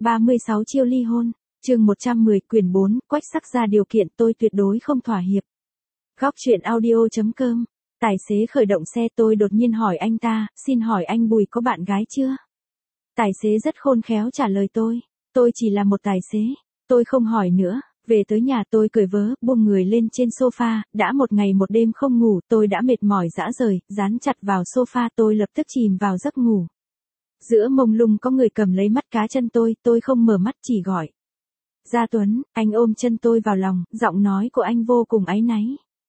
36 chiêu ly hôn, chương 110 quyển 4, Quách Sắc ra điều kiện tôi tuyệt đối không thỏa hiệp. Góc truyện audio.com. Tài xế khởi động xe, tôi đột nhiên hỏi anh ta, xin hỏi anh Bùi có bạn gái chưa? Tài xế rất khôn khéo trả lời tôi chỉ là một tài xế, tôi không hỏi nữa. Về tới nhà tôi cởi vớ, buông người lên trên sofa, đã một ngày một đêm không ngủ, tôi đã mệt mỏi rã rời, dán chặt vào sofa, tôi lập tức chìm vào giấc ngủ. Giữa mông lung có người cầm lấy mắt cá chân tôi không mở mắt chỉ gọi. Gia Tuấn, anh ôm chân tôi vào lòng, giọng nói của anh vô cùng áy náy.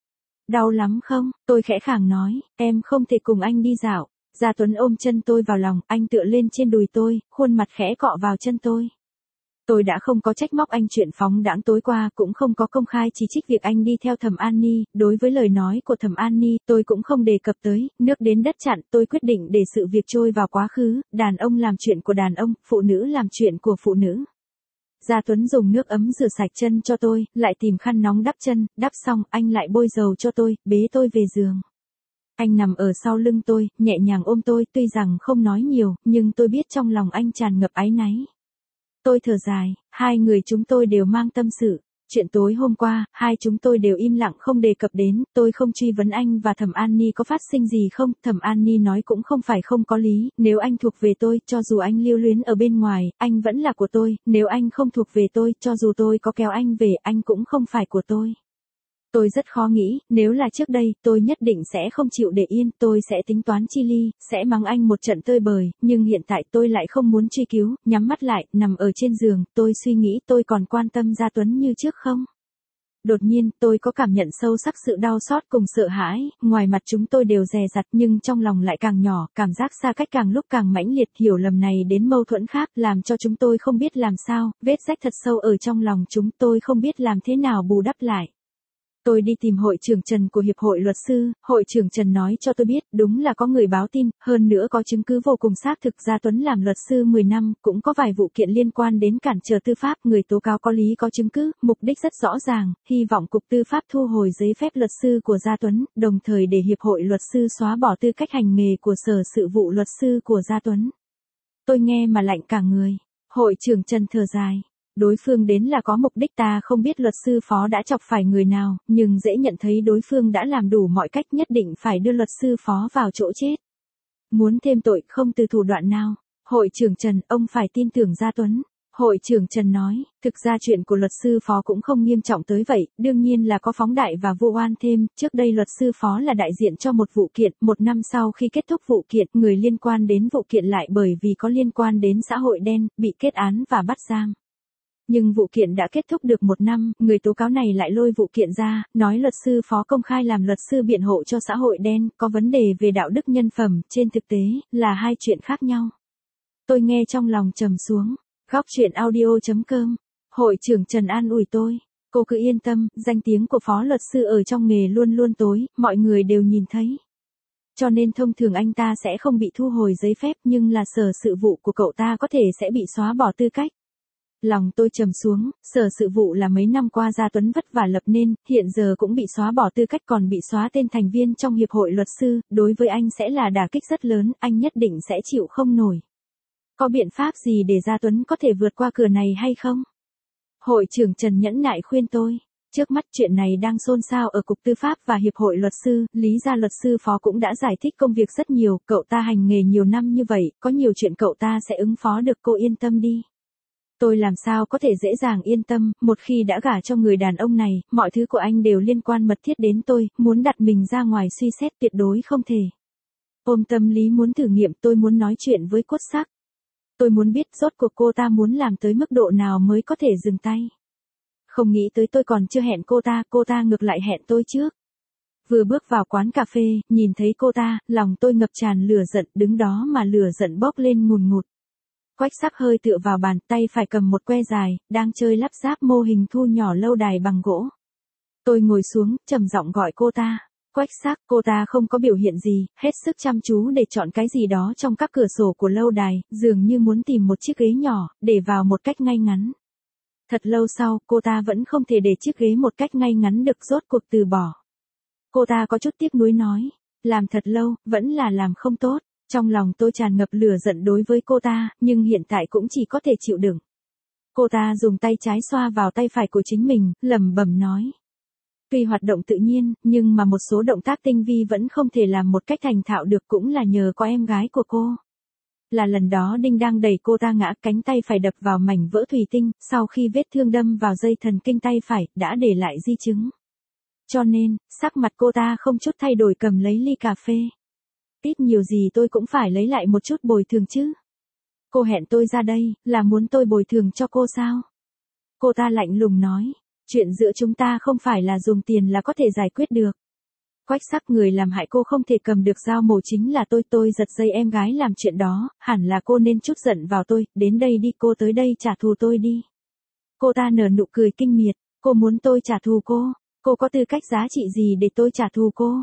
Đau lắm không? Tôi khẽ khàng nói, em không thể cùng anh đi dạo. Gia Tuấn ôm chân tôi vào lòng, anh tựa lên trên đùi tôi, khuôn mặt khẽ cọ vào chân tôi. Tôi đã không có trách móc anh chuyện phóng đãng tối qua, cũng không có công khai chỉ trích việc anh đi theo Thẩm An Ni, đối với lời nói của Thẩm An Ni, tôi cũng không đề cập tới, nước đến đất chặn, tôi quyết định để sự việc trôi vào quá khứ, đàn ông làm chuyện của đàn ông, phụ nữ làm chuyện của phụ nữ. Gia Tuấn dùng nước ấm rửa sạch chân cho tôi, lại tìm khăn nóng đắp chân, đắp xong, anh lại bôi dầu cho tôi, bế tôi về giường. Anh nằm ở sau lưng tôi, nhẹ nhàng ôm tôi, tuy rằng không nói nhiều, nhưng tôi biết trong lòng anh tràn ngập áy náy. Tôi thở dài, hai người chúng tôi đều mang tâm sự. Chuyện tối hôm qua, hai chúng tôi đều im lặng không đề cập đến, tôi không truy vấn anh và Thẩm An Ni có phát sinh gì không, Thẩm An Ni nói cũng không phải không có lý, nếu anh thuộc về tôi, cho dù anh lưu luyến ở bên ngoài, anh vẫn là của tôi, nếu anh không thuộc về tôi, cho dù tôi có kéo anh về, anh cũng không phải của tôi. Tôi rất khó nghĩ, nếu là trước đây, tôi nhất định sẽ không chịu để yên, tôi sẽ tính toán chi ly, sẽ mắng anh một trận tơi bời, nhưng hiện tại tôi lại không muốn truy cứu, nhắm mắt lại, nằm ở trên giường, tôi suy nghĩ tôi còn quan tâm Gia Tuấn như trước không? Đột nhiên, tôi có cảm nhận sâu sắc sự đau xót cùng sợ hãi, ngoài mặt chúng tôi đều dè dặt nhưng trong lòng lại càng nhỏ, cảm giác xa cách càng lúc càng mãnh liệt, hiểu lầm này đến mâu thuẫn khác, làm cho chúng tôi không biết làm sao, vết rách thật sâu ở trong lòng chúng tôi không biết làm thế nào bù đắp lại. Tôi đi tìm hội trưởng Trần của Hiệp hội Luật sư, hội trưởng Trần nói cho tôi biết, đúng là có người báo tin, hơn nữa có chứng cứ vô cùng xác thực. Gia Tuấn làm luật sư 10 năm, cũng có vài vụ kiện liên quan đến cản trở tư pháp, người tố cáo có lý có chứng cứ, mục đích rất rõ ràng, hy vọng Cục Tư pháp thu hồi giấy phép luật sư của Gia Tuấn, đồng thời để Hiệp hội Luật sư xóa bỏ tư cách hành nghề của Sở Sự vụ Luật sư của Gia Tuấn. Tôi nghe mà lạnh cả người. Hội trưởng Trần thở dài. Đối phương đến là có mục đích, ta không biết luật sư phó đã chọc phải người nào, nhưng dễ nhận thấy đối phương đã làm đủ mọi cách, nhất định phải đưa luật sư phó vào chỗ chết. Muốn thêm tội không từ thủ đoạn nào. Hội trưởng Trần, ông phải tin tưởng Gia Tuấn. Hội trưởng Trần nói, thực ra chuyện của luật sư phó cũng không nghiêm trọng tới vậy, đương nhiên là có phóng đại và vu oan thêm, trước đây luật sư phó là đại diện cho một vụ kiện, một năm sau khi kết thúc vụ kiện, người liên quan đến vụ kiện lại bởi vì có liên quan đến xã hội đen, bị kết án và bắt giam. Nhưng vụ kiện đã kết thúc được một năm, người tố cáo này lại lôi vụ kiện ra, nói luật sư phó công khai làm luật sư biện hộ cho xã hội đen, có vấn đề về đạo đức nhân phẩm, trên thực tế, là hai chuyện khác nhau. Tôi nghe trong lòng trầm xuống. Góc truyện audio.com. Hội trưởng Trần an ủi tôi. Cô cứ yên tâm, danh tiếng của phó luật sư ở trong nghề luôn luôn tối, mọi người đều nhìn thấy. Cho nên thông thường anh ta sẽ không bị thu hồi giấy phép, nhưng là Sở Sự vụ của cậu ta có thể sẽ bị xóa bỏ tư cách. Lòng tôi trầm xuống, Sở Sự vụ là mấy năm qua Gia Tuấn vất vả lập nên, hiện giờ cũng bị xóa bỏ tư cách, còn bị xóa tên thành viên trong Hiệp hội Luật sư, đối với anh sẽ là đả kích rất lớn, anh nhất định sẽ chịu không nổi. Có biện pháp gì để Gia Tuấn có thể vượt qua cửa này hay không? Hội trưởng Trần nhẫn nại khuyên tôi. Trước mắt chuyện này đang xôn xao ở Cục Tư pháp và Hiệp hội Luật sư, Lý gia luật sư phó cũng đã giải thích công việc rất nhiều, cậu ta hành nghề nhiều năm như vậy, có nhiều chuyện cậu ta sẽ ứng phó được, cô yên tâm đi. Tôi làm sao có thể dễ dàng yên tâm, một khi đã gả cho người đàn ông này, mọi thứ của anh đều liên quan mật thiết đến tôi, muốn đặt mình ra ngoài suy xét tuyệt đối không thể. Ôm tâm lý muốn thử nghiệm, tôi muốn nói chuyện với Cốt Sắc. Tôi muốn biết rốt cuộc cô ta muốn làm tới mức độ nào mới có thể dừng tay. Không nghĩ tới tôi còn chưa hẹn cô ta ngược lại hẹn tôi trước. Vừa bước vào quán cà phê, nhìn thấy cô ta, lòng tôi ngập tràn lửa giận, đứng đó mà lửa giận bốc lên ngùn ngụt. Quách Sắc hơi tựa vào bàn, tay phải cầm một que dài, đang chơi lắp ráp mô hình thu nhỏ lâu đài bằng gỗ. Tôi ngồi xuống, trầm giọng gọi cô ta. Quách Sắc, cô ta không có biểu hiện gì, hết sức chăm chú để chọn cái gì đó trong các cửa sổ của lâu đài, dường như muốn tìm một chiếc ghế nhỏ, để vào một cách ngay ngắn. Thật lâu sau, cô ta vẫn không thể để chiếc ghế một cách ngay ngắn được, rốt cuộc từ bỏ. Cô ta có chút tiếc nuối nói, làm thật lâu, vẫn là làm không tốt. Trong lòng tôi tràn ngập lửa giận đối với cô ta, nhưng hiện tại cũng chỉ có thể chịu đựng. Cô ta dùng tay trái xoa vào tay phải của chính mình, lẩm bẩm nói. Tuy hoạt động tự nhiên, nhưng mà một số động tác tinh vi vẫn không thể làm một cách thành thạo được, cũng là nhờ có em gái của cô. Là lần đó Đinh đang đẩy cô ta ngã, cánh tay phải đập vào mảnh vỡ thủy tinh, sau khi vết thương đâm vào dây thần kinh tay phải, đã để lại di chứng. Cho nên, sắc mặt cô ta không chút thay đổi cầm lấy ly cà phê. Ít nhiều gì tôi cũng phải lấy lại một chút bồi thường chứ. Cô hẹn tôi ra đây, là muốn tôi bồi thường cho cô sao? Cô ta lạnh lùng nói, chuyện giữa chúng ta không phải là dùng tiền là có thể giải quyết được. Quách Sắc, người làm hại cô không thể cầm được dao mổ chính là tôi giật dây em gái làm chuyện đó, hẳn là cô nên trút giận vào tôi, đến đây đi, cô tới đây trả thù tôi đi. Cô ta nở nụ cười kinh miệt, cô muốn tôi trả thù cô có tư cách giá trị gì để tôi trả thù cô?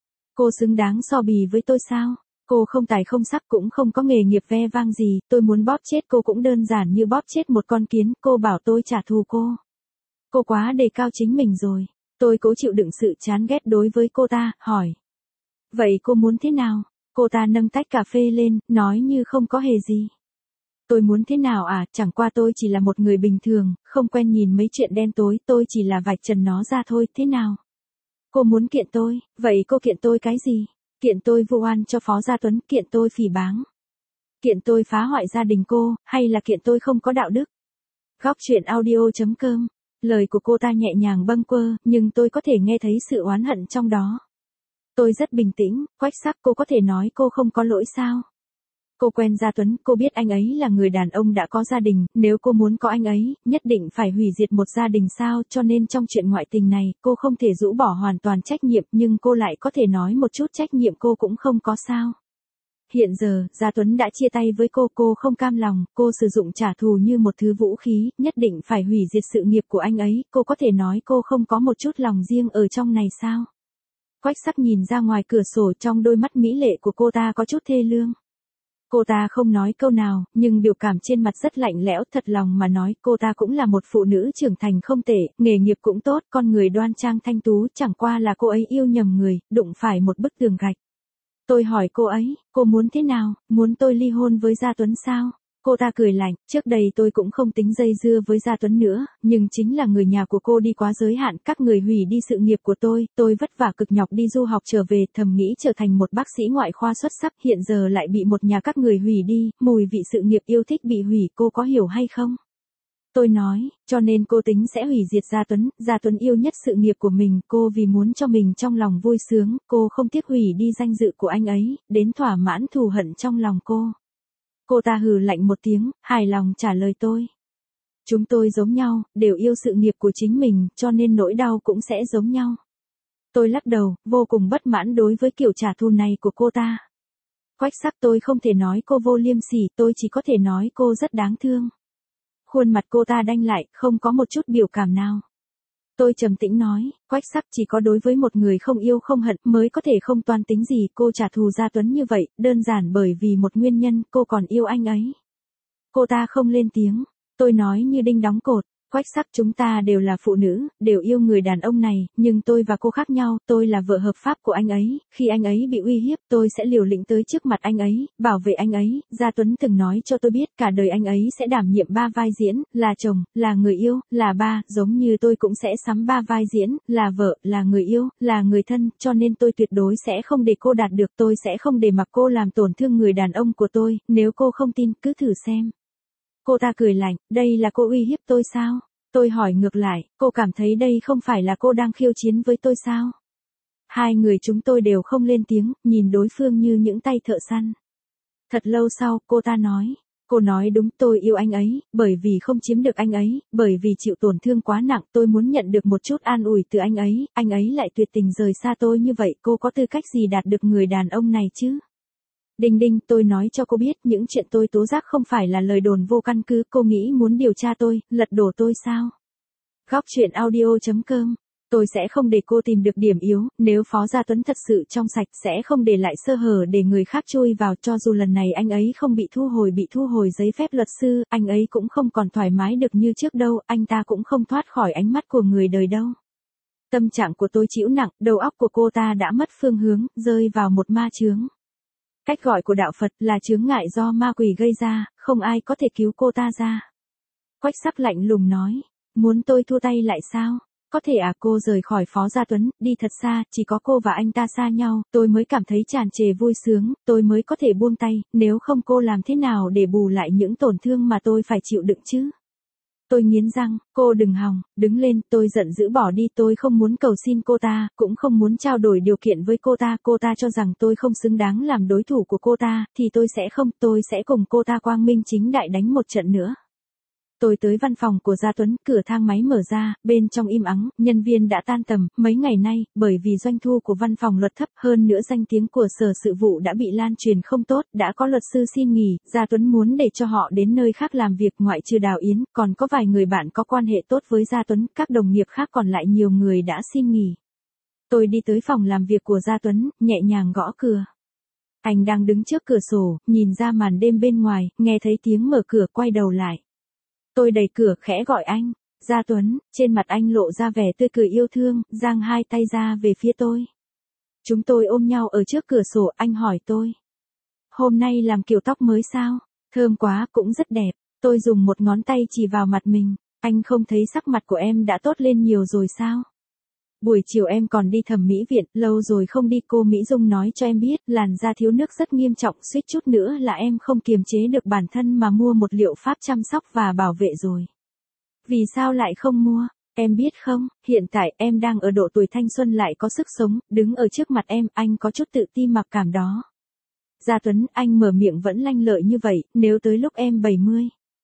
Cô xứng đáng so bì với tôi sao? Cô không tài không sắc cũng không có nghề nghiệp ve vang gì, tôi muốn bóp chết cô cũng đơn giản như bóp chết một con kiến, cô bảo tôi trả thù cô. Cô quá đề cao chính mình rồi. Tôi cố chịu đựng sự chán ghét đối với cô ta, hỏi. Vậy cô muốn thế nào? Cô ta nâng tách cà phê lên, nói như không có hề gì. Tôi muốn thế nào à, chẳng qua tôi chỉ là một người bình thường, không quen nhìn mấy chuyện đen tối, tôi chỉ là vạch trần nó ra thôi, thế nào? Cô muốn kiện tôi, vậy cô kiện tôi cái gì? Kiện tôi vu oan cho Phó Gia Tuấn, kiện tôi phỉ báng. Kiện tôi phá hoại gia đình cô, hay là kiện tôi không có đạo đức? Góc truyện audio.com. Lời của cô ta nhẹ nhàng bâng quơ, nhưng tôi có thể nghe thấy sự oán hận trong đó. Tôi rất bình tĩnh, Quách Sắc, cô có thể nói cô không có lỗi sao? Cô quen Gia Tuấn, cô biết anh ấy là người đàn ông đã có gia đình, nếu cô muốn có anh ấy, nhất định phải hủy diệt một gia đình sao, cho nên trong chuyện ngoại tình này, cô không thể rũ bỏ hoàn toàn trách nhiệm, nhưng cô lại có thể nói một chút trách nhiệm cô cũng không có sao. Hiện giờ, Gia Tuấn đã chia tay với cô không cam lòng, cô sử dụng trả thù như một thứ vũ khí, nhất định phải hủy diệt sự nghiệp của anh ấy, cô có thể nói cô không có một chút lòng riêng ở trong này sao? Quách Sắc nhìn ra ngoài cửa sổ, trong đôi mắt mỹ lệ của cô ta có chút thê lương. Cô ta không nói câu nào, nhưng biểu cảm trên mặt rất lạnh lẽo, thật lòng mà nói, cô ta cũng là một phụ nữ trưởng thành không tệ, nghề nghiệp cũng tốt, con người đoan trang thanh tú, chẳng qua là cô ấy yêu nhầm người, đụng phải một bức tường gạch. Tôi hỏi cô ấy, cô muốn thế nào, muốn tôi ly hôn với Gia Tuấn sao? Cô ta cười lạnh, trước đây tôi cũng không tính dây dưa với Gia Tuấn nữa, nhưng chính là người nhà của cô đi quá giới hạn, các người hủy đi sự nghiệp của tôi vất vả cực nhọc đi du học trở về, thầm nghĩ trở thành một bác sĩ ngoại khoa xuất sắc, hiện giờ lại bị một nhà các người hủy đi, mùi vị sự nghiệp yêu thích bị hủy, cô có hiểu hay không? Tôi nói, cho nên cô tính sẽ hủy diệt Gia Tuấn yêu nhất sự nghiệp của mình, cô vì muốn cho mình trong lòng vui sướng, cô không tiếc hủy đi danh dự của anh ấy, đến thỏa mãn thù hận trong lòng cô. Cô ta hừ lạnh một tiếng, hài lòng trả lời tôi. Chúng tôi giống nhau, đều yêu sự nghiệp của chính mình, cho nên nỗi đau cũng sẽ giống nhau. Tôi lắc đầu, vô cùng bất mãn đối với kiểu trả thù này của cô ta. Quách Sắc, tôi không thể nói cô vô liêm sỉ, tôi chỉ có thể nói cô rất đáng thương. Khuôn mặt cô ta đanh lại, không có một chút biểu cảm nào. Tôi trầm tĩnh nói, Quách Sắc, chỉ có đối với một người không yêu không hận mới có thể không toan tính gì, cô trả thù Gia Tuấn như vậy, đơn giản bởi vì một nguyên nhân, cô còn yêu anh ấy. Cô ta không lên tiếng, tôi nói như đinh đóng cột, Quách Sắc, chúng ta đều là phụ nữ, đều yêu người đàn ông này, nhưng tôi và cô khác nhau, tôi là vợ hợp pháp của anh ấy, khi anh ấy bị uy hiếp, tôi sẽ liều lĩnh tới trước mặt anh ấy, bảo vệ anh ấy, Gia Tuấn từng nói cho tôi biết cả đời anh ấy sẽ đảm nhiệm 3 vai diễn, là chồng, là người yêu, là ba, giống như tôi cũng sẽ sắm 3 vai diễn, là vợ, là người yêu, là người thân, cho nên tôi tuyệt đối sẽ không để cô đạt được, tôi sẽ không để mặc cô làm tổn thương người đàn ông của tôi, nếu cô không tin, cứ thử xem. Cô ta cười lạnh, đây là cô uy hiếp tôi sao? Tôi hỏi ngược lại, cô cảm thấy đây không phải là cô đang khiêu chiến với tôi sao? Hai người chúng tôi đều không lên tiếng, nhìn đối phương như những tay thợ săn. Thật lâu sau, cô ta nói, cô nói đúng, tôi yêu anh ấy, bởi vì không chiếm được anh ấy, bởi vì chịu tổn thương quá nặng, tôi muốn nhận được một chút an ủi từ anh ấy lại tuyệt tình rời xa tôi như vậy, cô có tư cách gì đạt được người đàn ông này chứ? Đinh Đinh, tôi nói cho cô biết, những chuyện tôi tố giác không phải là lời đồn vô căn cứ, cô nghĩ muốn điều tra tôi, lật đổ tôi sao? Góc truyện audio.com. Tôi sẽ không để cô tìm được điểm yếu, nếu Phó Gia Tuấn thật sự trong sạch sẽ không để lại sơ hở để người khác chui vào, cho dù lần này anh ấy không bị thu hồi giấy phép luật sư, anh ấy cũng không còn thoải mái được như trước đâu, anh ta cũng không thoát khỏi ánh mắt của người đời đâu. Tâm trạng của tôi chịu nặng, đầu óc của cô ta đã mất phương hướng, rơi vào một ma chướng. Cách gọi của đạo Phật là chướng ngại do ma quỷ gây ra, không ai có thể cứu cô ta ra. Quách Sắc lạnh lùng nói, muốn tôi thua tay lại sao? Có thể à? Cô rời khỏi Phó Gia Tuấn, đi thật xa, chỉ có cô và anh ta xa nhau, tôi mới cảm thấy tràn trề vui sướng, tôi mới có thể buông tay, nếu không cô làm thế nào để bù lại những tổn thương mà tôi phải chịu đựng chứ? Tôi nghiến răng, cô đừng hòng, đứng lên, tôi giận dữ bỏ đi, tôi không muốn cầu xin cô ta, cũng không muốn trao đổi điều kiện với cô ta cho rằng tôi không xứng đáng làm đối thủ của cô ta, thì tôi sẽ cùng cô ta quang minh chính đại đánh một trận nữa. Tôi tới văn phòng của Gia Tuấn, cửa thang máy mở ra, bên trong im ắng, nhân viên đã tan tầm, mấy ngày nay, bởi vì doanh thu của văn phòng luật thấp hơn nữa danh tiếng của sở sự vụ đã bị lan truyền không tốt, đã có luật sư xin nghỉ, Gia Tuấn muốn để cho họ đến nơi khác làm việc ngoại trừ Đào Yến, còn có vài người bạn có quan hệ tốt với Gia Tuấn, các đồng nghiệp khác còn lại nhiều người đã xin nghỉ. Tôi đi tới phòng làm việc của Gia Tuấn, nhẹ nhàng gõ cửa. Anh đang đứng trước cửa sổ, nhìn ra màn đêm bên ngoài, nghe thấy tiếng mở cửa quay đầu lại. Tôi đẩy cửa khẽ gọi anh, Gia Tuấn, trên mặt anh lộ ra vẻ tươi cười yêu thương, giang hai tay ra về phía tôi. Chúng tôi ôm nhau ở trước cửa sổ, anh hỏi tôi. Hôm nay làm kiểu tóc mới sao? Thơm quá, cũng rất đẹp. Tôi dùng một ngón tay chỉ vào mặt mình, anh không thấy sắc mặt của em đã tốt lên nhiều rồi sao? Buổi chiều em còn đi thẩm mỹ viện, lâu rồi không đi, cô Mỹ Dung nói cho em biết, làn da thiếu nước rất nghiêm trọng, suýt chút nữa là em không kiềm chế được bản thân mà mua một liệu pháp chăm sóc và bảo vệ rồi. Vì sao lại không mua? Em biết không, hiện tại em đang ở độ tuổi thanh xuân lại có sức sống, đứng ở trước mặt em, anh có chút tự ti mặc cảm đó. Gia Tuấn, anh mở miệng vẫn lanh lợi như vậy, nếu tới lúc em 70,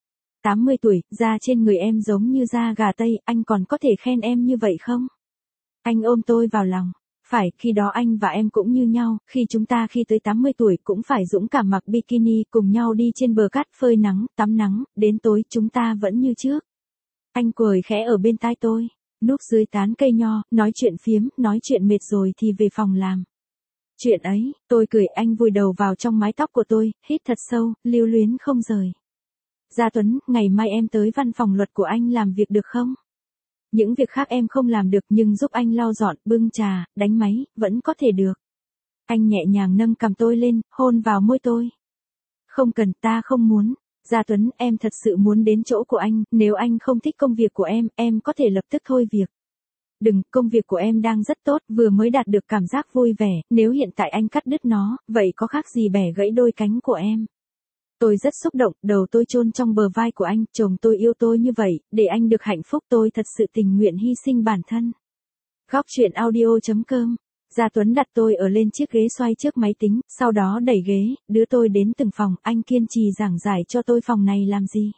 80 tuổi, da trên người em giống như da gà Tây, anh còn có thể khen em như vậy không? Anh ôm tôi vào lòng. Phải, khi đó anh và em cũng như nhau, khi tới 80 tuổi cũng phải dũng cảm mặc bikini cùng nhau đi trên bờ cát phơi nắng, tắm nắng, đến tối chúng ta vẫn như trước. Anh cười khẽ ở bên tai tôi, núp dưới tán cây nho, nói chuyện phiếm, nói chuyện mệt rồi thì về phòng làm. Chuyện ấy, tôi cười, anh vùi đầu vào trong mái tóc của tôi, hít thật sâu, lưu luyến không rời. Gia Tuấn, ngày mai em tới văn phòng luật của anh làm việc được không? Những việc khác em không làm được nhưng giúp anh lau dọn, bưng trà, đánh máy, vẫn có thể được. Anh nhẹ nhàng nâng cằm tôi lên, hôn vào môi tôi. Không cần, ta không muốn. Gia Tuấn, em thật sự muốn đến chỗ của anh, nếu anh không thích công việc của em có thể lập tức thôi việc. Đừng, công việc của em đang rất tốt, vừa mới đạt được cảm giác vui vẻ, nếu hiện tại anh cắt đứt nó, vậy có khác gì bẻ gãy đôi cánh của em. Tôi rất xúc động, đầu tôi chôn trong bờ vai của anh, chồng tôi yêu tôi như vậy, để anh được hạnh phúc tôi thật sự tình nguyện hy sinh bản thân. Góc truyện audio.com. Gia Tuấn đặt tôi ở lên chiếc ghế xoay trước máy tính, sau đó đẩy ghế, đưa tôi đến từng phòng, anh kiên trì giảng giải cho tôi phòng này làm gì.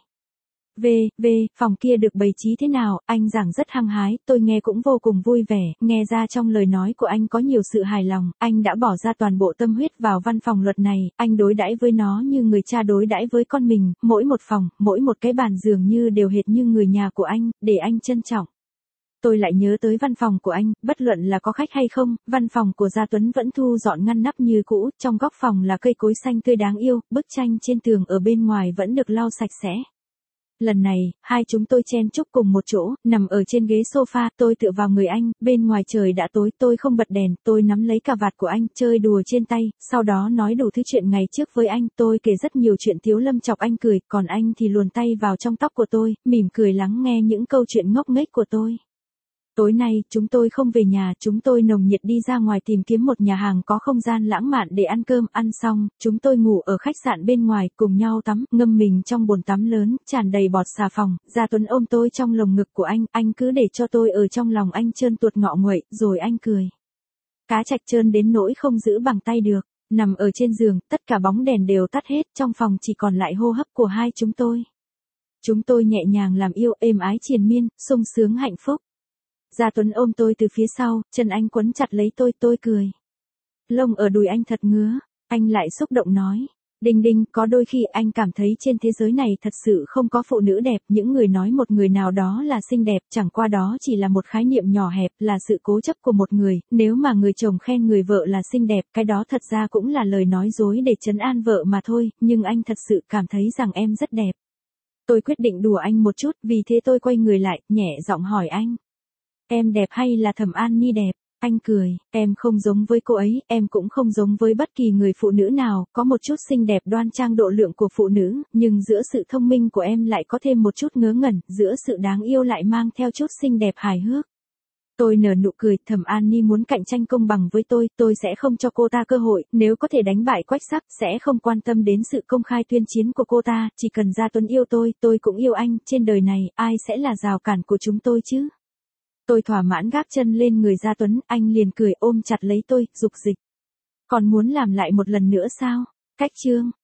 Phòng kia được bày trí thế nào, anh giảng rất hăng hái, tôi nghe cũng vô cùng vui vẻ, nghe ra trong lời nói của anh có nhiều sự hài lòng, anh đã bỏ ra toàn bộ tâm huyết vào văn phòng luật này, anh đối đãi với nó như người cha đối đãi với con mình, mỗi một phòng, mỗi một cái bàn dường như đều hệt như người nhà của anh, để anh trân trọng. Tôi lại nhớ tới văn phòng của anh, bất luận là có khách hay không, văn phòng của Gia Tuấn vẫn thu dọn ngăn nắp như cũ, trong góc phòng là cây cối xanh tươi đáng yêu, bức tranh trên tường ở bên ngoài vẫn được lau sạch sẽ. Lần này, hai chúng tôi chen chúc cùng một chỗ, nằm ở trên ghế sofa, tôi tựa vào người anh, bên ngoài trời đã tối, tôi không bật đèn, tôi nắm lấy cà vạt của anh, chơi đùa trên tay, sau đó nói đủ thứ chuyện ngày trước với anh, tôi kể rất nhiều chuyện thiếu lâm chọc anh cười, còn anh thì luồn tay vào trong tóc của tôi, mỉm cười lắng nghe những câu chuyện ngốc nghếch của tôi. Tối nay, chúng tôi không về nhà, chúng tôi nồng nhiệt đi ra ngoài tìm kiếm một nhà hàng có không gian lãng mạn để ăn cơm, ăn xong, chúng tôi ngủ ở khách sạn bên ngoài, cùng nhau tắm, ngâm mình trong bồn tắm lớn, tràn đầy bọt xà phòng, Gia Tuấn ôm tôi trong lồng ngực của anh cứ để cho tôi ở trong lòng anh trơn tuột ngọ nguậy, rồi anh cười. Cá trạch trơn đến nỗi không giữ bằng tay được, nằm ở trên giường, tất cả bóng đèn đều tắt hết, trong phòng chỉ còn lại hô hấp của hai chúng tôi. Chúng tôi nhẹ nhàng làm yêu, êm ái triền miên, sung sướng hạnh phúc. Gia Tuấn ôm tôi từ phía sau, chân anh quấn chặt lấy tôi cười. Lông ở đùi anh thật ngứa, anh lại xúc động nói. Đinh, có đôi khi anh cảm thấy trên thế giới này thật sự không có phụ nữ đẹp, những người nói một người nào đó là xinh đẹp, chẳng qua đó chỉ là một khái niệm nhỏ hẹp, là sự cố chấp của một người, nếu mà người chồng khen người vợ là xinh đẹp, cái đó thật ra cũng là lời nói dối để trấn an vợ mà thôi, nhưng anh thật sự cảm thấy rằng em rất đẹp. Tôi quyết định đùa anh một chút, vì thế tôi quay người lại, nhẹ giọng hỏi anh. Em đẹp hay là Thẩm An Ni đẹp? Anh cười, em không giống với cô ấy, em cũng không giống với bất kỳ người phụ nữ nào, có một chút xinh đẹp đoan trang độ lượng của phụ nữ, nhưng giữa sự thông minh của em lại có thêm một chút ngớ ngẩn, giữa sự đáng yêu lại mang theo chút xinh đẹp hài hước. Tôi nở nụ cười, Thẩm An Ni muốn cạnh tranh công bằng với tôi sẽ không cho cô ta cơ hội, nếu có thể đánh bại Quách Sắc, sẽ không quan tâm đến sự công khai tuyên chiến của cô ta, chỉ cần Gia Tuấn yêu tôi cũng yêu anh, trên đời này, ai sẽ là rào cản của chúng tôi chứ? Tôi thỏa mãn gác chân lên người Gia Tuấn, anh liền cười ôm chặt lấy tôi, dục dịch. Còn muốn làm lại một lần nữa sao? Cách chương